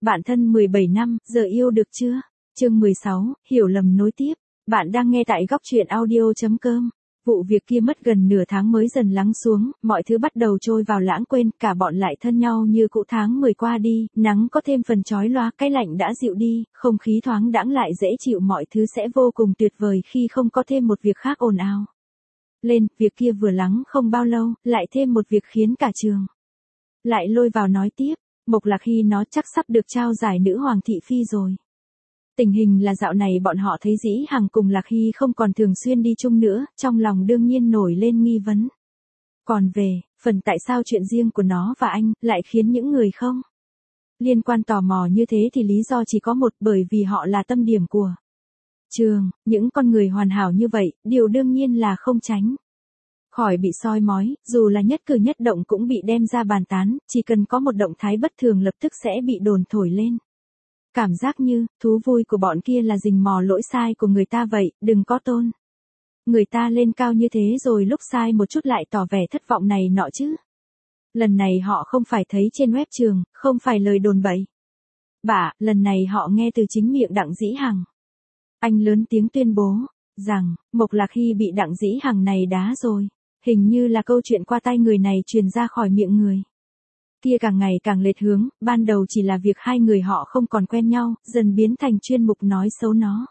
Bạn thân 17 năm, giờ yêu được chưa? Chương 16, hiểu lầm nối tiếp. Bạn đang nghe tại góc truyện audio.com. Vụ việc kia mất gần nửa tháng mới dần lắng xuống, mọi thứ bắt đầu trôi vào lãng quên, cả bọn lại thân nhau như cũ. Tháng 10 qua đi, nắng có thêm phần chói lóa, cái lạnh đã dịu đi, không khí thoáng đãng lại dễ chịu, mọi thứ sẽ vô cùng tuyệt vời khi không có thêm một việc khác ồn ào lên. Việc kia vừa lắng không bao lâu, lại thêm một việc khiến cả trường lại lôi vào nói tiếp. Mộc Lạc Hy nó chắc sắp được trao giải nữ hoàng thị phi rồi. Tình hình là dạo này bọn họ thấy Dĩ Hằng cùng Lạc Hy không còn thường xuyên đi chung nữa, trong lòng đương nhiên nổi lên nghi vấn. Còn về phần tại sao chuyện riêng của nó và anh lại khiến những người không liên quan tò mò như thế thì lý do chỉ có một, bởi vì họ là tâm điểm của trường, những con người hoàn hảo như vậy, điều đương nhiên là không tránh khỏi bị soi mói, dù là nhất cử nhất động cũng bị đem ra bàn tán, chỉ cần có một động thái bất thường lập tức sẽ bị đồn thổi lên. Cảm giác như, thú vui của bọn kia là rình mò lỗi sai của người ta vậy, đừng có tôn người ta lên cao như thế rồi lúc sai một chút lại tỏ vẻ thất vọng này nọ chứ. Lần này họ không phải thấy trên web trường, không phải lời đồn bậy bạ, lần này họ nghe từ chính miệng Đặng Dĩ Hằng. Anh lớn tiếng tuyên bố rằng Mộc Lạc Hy bị Đặng Dĩ Hằng này đá rồi. Hình như là câu chuyện qua tai người này truyền ra khỏi miệng người kia càng ngày càng lệch hướng, ban đầu chỉ là việc hai người họ không còn quen nhau, dần biến thành chuyên mục nói xấu nó.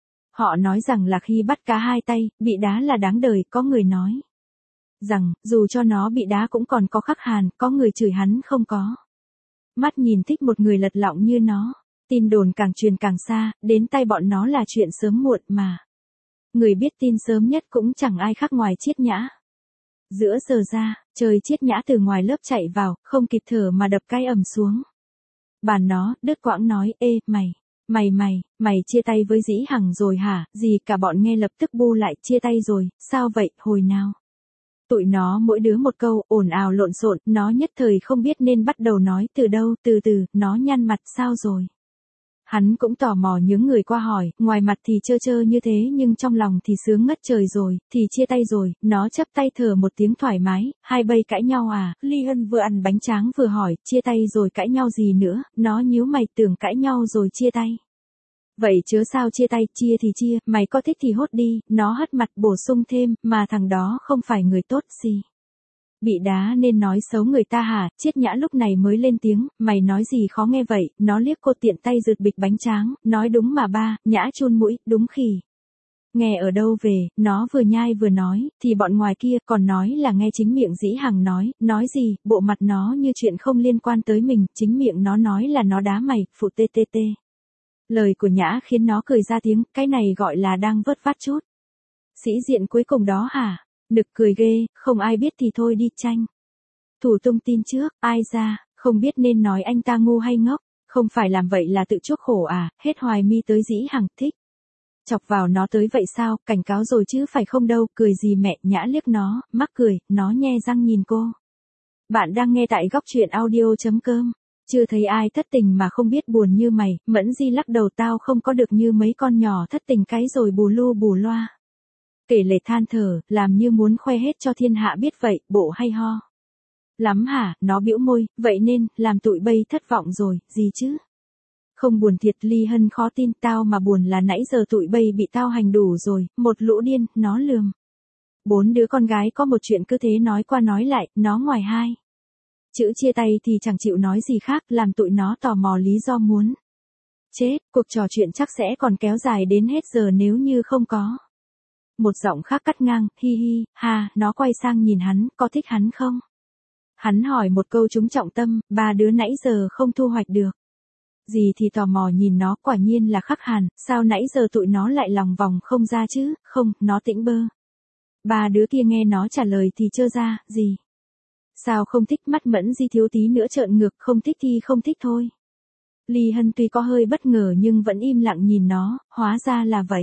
Họ nói rằng Lạc Hy bắt cá hai tay, bị đá là đáng đời, có người nói rằng, dù cho nó bị đá cũng còn có khắc hàn, có người chửi hắn không có mắt nhìn thích một người lật lọng như nó. Tin đồn càng truyền càng xa, đến tay bọn nó là chuyện sớm muộn mà. Người biết tin sớm nhất cũng chẳng ai khác ngoài Triết Nhã. Giữa giờ ra, trời, Triết Nhã từ ngoài lớp chạy vào, không kịp thở mà đập cái ầm xuống bàn nó, đứt quãng nói, ê, mày chia tay với Dĩ Hằng rồi hả? Gì? Cả bọn nghe lập tức bu lại, chia tay rồi, sao vậy, hồi nào? Tụi nó mỗi đứa một câu, ồn ào lộn xộn, nó nhất thời không biết nên bắt đầu nói từ đâu, từ từ, nó nhăn mặt, sao rồi? Hắn cũng tò mò nhướng người qua hỏi, ngoài mặt thì trơ trơ như thế nhưng trong lòng thì sướng ngất trời rồi, thì chia tay rồi. Nó chắp tay thở một tiếng thoải mái, hai bây cãi nhau à? Ly Hân vừa ăn bánh tráng vừa hỏi, chia tay rồi cãi nhau gì nữa? Nó nhíu mày, tưởng cãi nhau rồi chia tay. Vậy chớ sao chia tay, chia thì chia, mày có thích thì hốt đi. Nó hất mặt bổ sung thêm, mà thằng đó không phải người tốt gì. Bị đá nên nói xấu người ta hả? Triết Nhã lúc này mới lên tiếng, mày nói gì khó nghe vậy? Nó liếc cô, tiện tay rượt bịch bánh tráng, nói đúng mà ba. Nhã chun mũi, đúng khỉ. Nghe ở đâu về? Nó vừa nhai vừa nói, thì bọn ngoài kia còn nói là nghe chính miệng Dĩ Hằng nói gì? Bộ mặt nó như chuyện không liên quan tới mình, chính miệng nó nói là nó đá mày, phụ ttt. Lời của Nhã khiến nó cười ra tiếng, cái này gọi là đang vớt vát chút sĩ diện cuối cùng đó hả? Nực cười ghê, không ai biết thì thôi đi, tranh thủ tung tin trước, ai ra, không biết nên nói anh ta ngu hay ngốc, không phải làm vậy là tự chuốc khổ à? Hết hoài mi tới Dĩ Hằng, thích chọc vào nó tới vậy sao? Cảnh cáo rồi chứ phải không đâu, cười gì mẹ? Nhã liếc nó, mắc cười, nó nhe răng nhìn cô. Bạn đang nghe tại góc truyện audio.com. Chưa thấy ai thất tình mà không biết buồn như mày. Mẫn Di lắc đầu, tao không có được như mấy con nhỏ thất tình cái rồi bù lu bù loa kể lể than thở, làm như muốn khoe hết cho thiên hạ biết vậy, bộ hay ho lắm hả? Nó bĩu môi, vậy nên làm tụi bay thất vọng rồi, gì chứ? Không buồn thiệt. Ly Hân khó tin, tao mà buồn là nãy giờ tụi bay bị tao hành đủ rồi. Một lũ điên, nó lườm bốn đứa con gái có một chuyện cứ thế nói qua nói lại, nó ngoài hai chữ chia tay thì chẳng chịu nói gì khác, làm tụi nó tò mò lý do muốn chết. Cuộc trò chuyện chắc sẽ còn kéo dài đến hết giờ nếu như không có một giọng khác cắt ngang, hi hi, ha. Nó quay sang nhìn hắn, có thích hắn không? Hắn hỏi một câu trúng trọng tâm, ba đứa nãy giờ không thu hoạch được gì thì tò mò nhìn nó, quả nhiên là khắc hàn, sao nãy giờ tụi nó lại lòng vòng không ra chứ? Không, nó tĩnh bơ. Ba đứa kia nghe nó trả lời thì trơ ra, gì? Sao không thích? Mắt Mẫn Di thiếu tí nữa trợn ngược, không thích thì không thích thôi. Ly Hân tuy có hơi bất ngờ nhưng vẫn im lặng nhìn nó, hóa ra là vậy.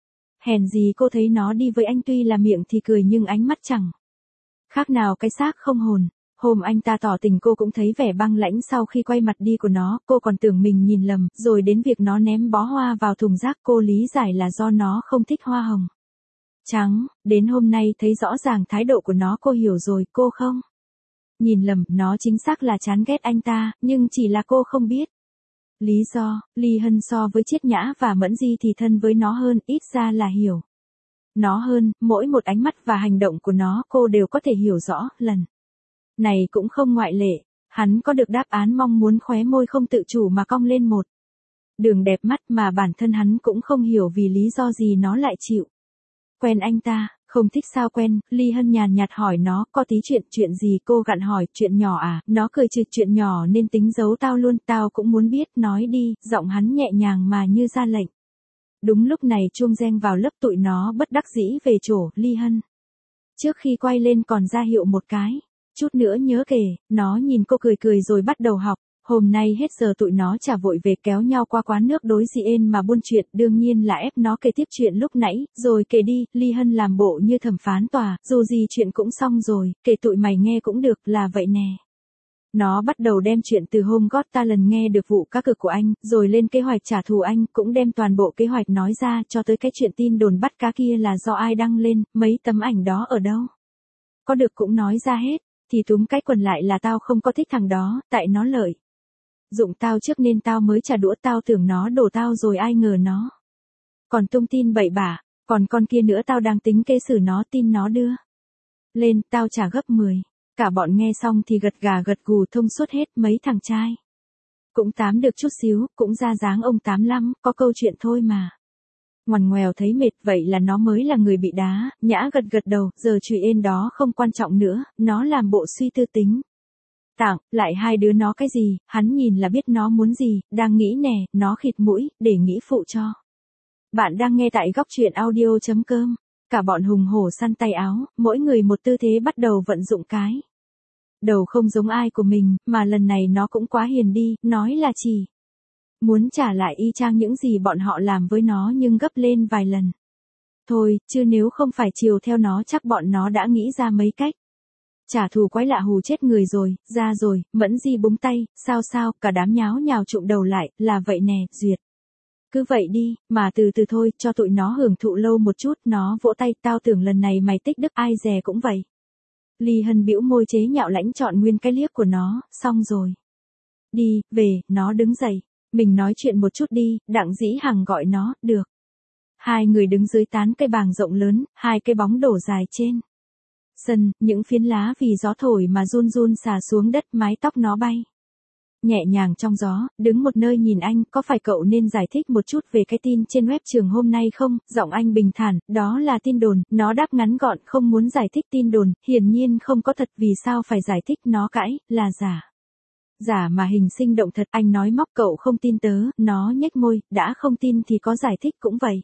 Hèn gì cô thấy nó đi với anh tuy là miệng thì cười nhưng ánh mắt chẳng khác nào cái xác không hồn. Hôm anh ta tỏ tình cô cũng thấy vẻ băng lãnh sau khi quay mặt đi của nó, cô còn tưởng mình nhìn lầm, rồi đến việc nó ném bó hoa vào thùng rác cô lý giải là do nó không thích hoa hồng trắng, đến hôm nay thấy rõ ràng thái độ của nó cô hiểu rồi, cô không nhìn lầm, nó chính xác là chán ghét anh ta, nhưng chỉ là cô không biết. Lý do, Ly Hân so với Triết Nhã và Mẫn Di thì thân với nó hơn, ít ra là hiểu nó hơn, mỗi một ánh mắt và hành động của nó cô đều có thể hiểu rõ, lần này cũng không ngoại lệ. Hắn có được đáp án mong muốn, khóe môi không tự chủ mà cong lên một đường đẹp mắt mà bản thân hắn cũng không hiểu vì lý do gì nó lại chịu quen anh ta. Không thích sao quen, Ly Hân nhàn nhạt hỏi nó, có tí chuyện gì, cô gặn hỏi, chuyện nhỏ à, nó cười trừ, chuyện nhỏ nên tính giấu tao luôn, tao cũng muốn biết, nói đi, giọng hắn nhẹ nhàng mà như ra lệnh. Đúng lúc này chuông reng vào lớp, tụi nó bất đắc dĩ về chỗ, Ly Hân trước khi quay lên còn ra hiệu một cái, chút nữa nhớ kể, nó nhìn cô cười rồi bắt đầu học. Hôm nay hết giờ tụi nó chả vội về, kéo nhau qua quán nước đối diện mà buôn chuyện, đương nhiên là ép nó kể tiếp chuyện lúc nãy, rồi kể đi, Ly Hân làm bộ như thẩm phán tòa, dù gì chuyện cũng xong rồi, kể tụi mày nghe cũng được, là vậy nè. Nó bắt đầu đem chuyện từ hôm Got Talent nghe được vụ cá cược của anh, rồi lên kế hoạch trả thù anh, cũng đem toàn bộ kế hoạch nói ra, cho tới cái chuyện tin đồn bắt cá kia là do ai đăng lên, mấy tấm ảnh đó ở đâu. Có được cũng nói ra hết, thì túm cái quần lại là tao không có thích thằng đó, tại nó lợi dụng tao trước nên tao mới trả đũa, tao tưởng nó đổ tao rồi ai ngờ nó còn tung tin bậy bạ, còn con kia nữa tao đang tính kế xử nó, tin nó đưa lên, tao trả gấp 10. Cả bọn nghe xong thì gật gà gật gù thông suốt hết, mấy thằng trai cũng tám được chút xíu, cũng ra dáng ông tám lắm, có câu chuyện thôi mà. Ngoằn ngoèo thấy mệt, vậy là nó mới là người bị đá, Nhã gật đầu, giờ chuyện đó không quan trọng nữa, nó làm bộ suy tư tính. Tặng, lại hai đứa nó cái gì, hắn nhìn là biết nó muốn gì, đang nghĩ nè, nó khịt mũi, để nghĩ phụ cho. Bạn đang nghe tại góc truyện audio.com, cả bọn hùng hổ săn tay áo, mỗi người một tư thế bắt đầu vận dụng cái đầu không giống ai của mình, mà lần này nó cũng quá hiền đi, nói là chỉ muốn trả lại y chang những gì bọn họ làm với nó nhưng gấp lên vài lần. Thôi, chứ nếu không phải chiều theo nó chắc bọn nó đã nghĩ ra mấy cách trả thù quái lạ hù chết người rồi, ra rồi, Mẫn Di búng tay, sao, cả đám nháo nhào trụm đầu lại, là vậy nè, duyệt. Cứ vậy đi, mà từ từ thôi, cho tụi nó hưởng thụ lâu một chút, nó vỗ tay, tao tưởng lần này mày tích đức, ai dè cũng vậy. Ly Hân bĩu môi chế nhạo lãnh chọn nguyên cái liếc của nó, xong rồi. Đi, về, nó đứng dậy, mình nói chuyện một chút đi, Đặng Dĩ Hằng gọi nó, được. Hai người đứng dưới tán cây bàng rộng lớn, hai cái bóng đổ dài trên sân, những phiến lá vì gió thổi mà run xả xuống đất, mái tóc nó bay nhẹ nhàng trong gió, đứng một nơi nhìn anh, có phải cậu nên giải thích một chút về cái tin trên web trường hôm nay không? Giọng anh bình thản, đó là tin đồn, nó đáp ngắn gọn, không muốn giải thích tin đồn, hiển nhiên không có thật, vì sao phải giải thích, nó cãi, là giả. Giả mà hình sinh động thật, anh nói móc, cậu không tin tớ, nó nhếch môi, đã không tin thì có giải thích cũng vậy.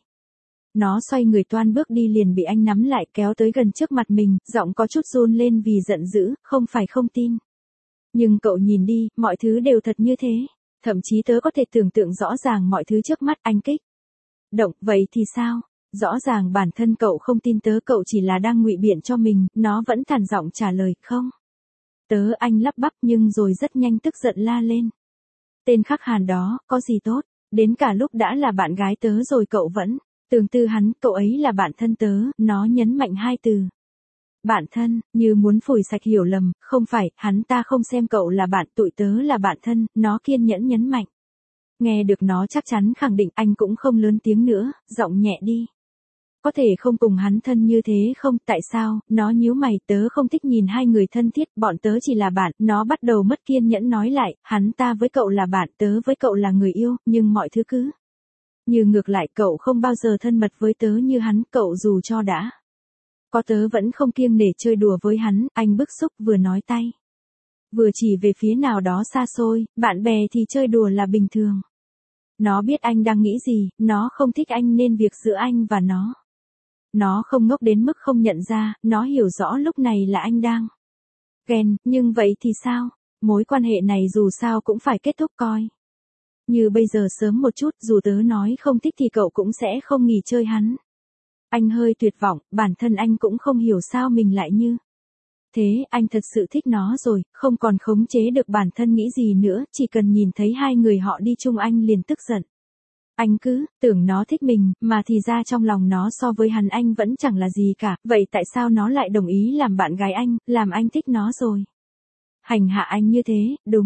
Nó xoay người toan bước đi liền bị anh nắm lại kéo tới gần trước mặt mình, giọng có chút run lên vì giận dữ, không phải không tin. Nhưng cậu nhìn đi, mọi thứ đều thật như thế. Thậm chí tớ có thể tưởng tượng rõ ràng mọi thứ trước mắt, anh kích động, vậy thì sao? Rõ ràng bản thân cậu không tin tớ, cậu chỉ là đang ngụy biện cho mình, nó vẫn thản giọng trả lời, không. Tớ, anh lắp bắp nhưng rồi rất nhanh tức giận la lên. Tên khắc hàn đó, có gì tốt, đến cả lúc đã là bạn gái tớ rồi cậu vẫn tưởng tư hắn, cậu ấy là bạn thân tớ, nó nhấn mạnh hai từ. Bạn thân, như muốn phủi sạch hiểu lầm, không phải, hắn ta không xem cậu là bạn, tụi tớ là bạn thân, nó kiên nhẫn nhấn mạnh. Nghe được nó chắc chắn khẳng định, anh cũng không lớn tiếng nữa, giọng nhẹ đi. Có thể không cùng hắn thân như thế không, tại sao, nó nhíu mày, tớ không thích nhìn hai người thân thiết, bọn tớ chỉ là bạn, nó bắt đầu mất kiên nhẫn nói lại, hắn ta với cậu là bạn, tớ với cậu là người yêu, nhưng mọi thứ cứ như ngược lại, cậu không bao giờ thân mật với tớ như hắn, cậu dù cho đã có tớ vẫn không kiêng nể chơi đùa với hắn, anh bức xúc vừa nói tay vừa chỉ về phía nào đó xa xôi, bạn bè thì chơi đùa là bình thường. Nó biết anh đang nghĩ gì, nó không thích anh nên việc giữa anh và nó không ngốc đến mức không nhận ra, nó hiểu rõ lúc này là anh đang ghen, nhưng vậy thì sao? Mối quan hệ này dù sao cũng phải kết thúc coi như bây giờ sớm một chút, dù tớ nói không thích thì cậu cũng sẽ không nghỉ chơi hắn. Anh hơi tuyệt vọng, bản thân anh cũng không hiểu sao mình lại như thế, anh thật sự thích nó rồi, không còn khống chế được bản thân nghĩ gì nữa, chỉ cần nhìn thấy hai người họ đi chung anh liền tức giận. Anh cứ tưởng nó thích mình, mà thì ra trong lòng nó so với hắn anh vẫn chẳng là gì cả, vậy tại sao nó lại đồng ý làm bạn gái anh, làm anh thích nó rồi? Hành hạ anh như thế, đúng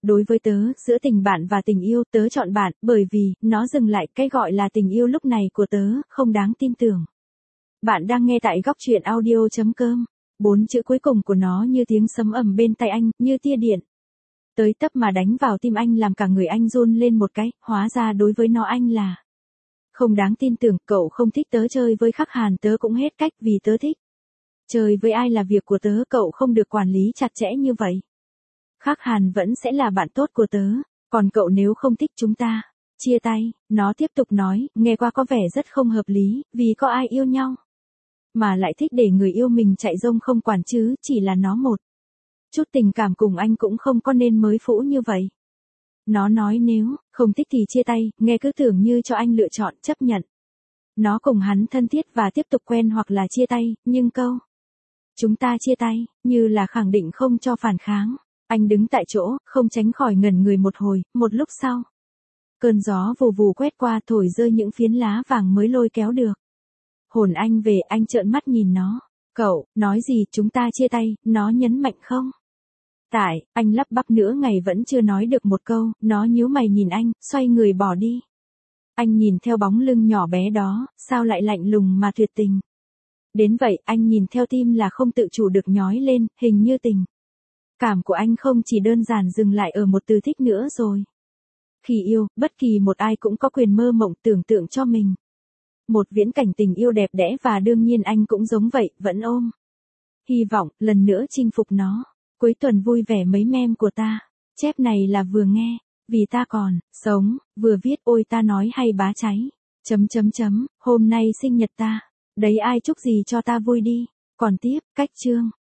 Đối với tớ, giữa tình bạn và tình yêu, tớ chọn bạn, bởi vì, nó dừng lại, cái gọi là tình yêu lúc này của tớ, không đáng tin tưởng. Bạn đang nghe tại góc truyện audio.com. 4 chữ cuối cùng của nó như tiếng sấm ầm bên tai anh, như tia điện. Tới tấp mà đánh vào tim anh làm cả người anh run lên một cái, hóa ra đối với nó anh là không đáng tin tưởng, cậu không thích tớ chơi với Khắc Hàn, tớ cũng hết cách vì tớ thích. Chơi với ai là việc của tớ, cậu không được quản lý chặt chẽ như vậy. Khắc Hàn vẫn sẽ là bạn tốt của tớ, còn cậu nếu không thích chúng ta, chia tay, nó tiếp tục nói, nghe qua có vẻ rất không hợp lý, vì có ai yêu nhau mà lại thích để người yêu mình chạy rông không quản chứ, chỉ là nó một chút tình cảm cùng anh cũng không có nên mới phũ như vậy. Nó nói nếu không thích thì chia tay, nghe cứ tưởng như cho anh lựa chọn, chấp nhận. Nó cùng hắn thân thiết và tiếp tục quen hoặc là chia tay, nhưng câu chúng ta chia tay, như là khẳng định không cho phản kháng. Anh đứng tại chỗ, không tránh khỏi ngẩn người một hồi, một lúc sau. Cơn gió vù vù quét qua thổi rơi những phiến lá vàng mới lôi kéo được. Hồn anh về, anh trợn mắt nhìn nó. Cậu, nói gì, chúng ta chia tay, nó nhấn mạnh không? Tại, anh lắp bắp nửa ngày vẫn chưa nói được một câu, nó nhíu mày nhìn anh, xoay người bỏ đi. Anh nhìn theo bóng lưng nhỏ bé đó, sao lại lạnh lùng mà tuyệt tình. Đến vậy, anh nhìn theo tim là không tự chủ được nhói lên, hình như tình cảm của anh không chỉ đơn giản dừng lại ở một từ thích nữa rồi. Khi yêu, bất kỳ một ai cũng có quyền mơ mộng tưởng tượng cho mình một viễn cảnh tình yêu đẹp đẽ, và đương nhiên anh cũng giống vậy, vẫn ôm hy vọng lần nữa chinh phục nó. Cuối tuần vui vẻ mấy mem của ta. Chép này là vừa nghe, vì ta còn sống, vừa viết ôi ta nói hay bá cháy. Hôm nay sinh nhật ta. Đấy ai chúc gì cho ta vui đi. Còn tiếp, cách chương.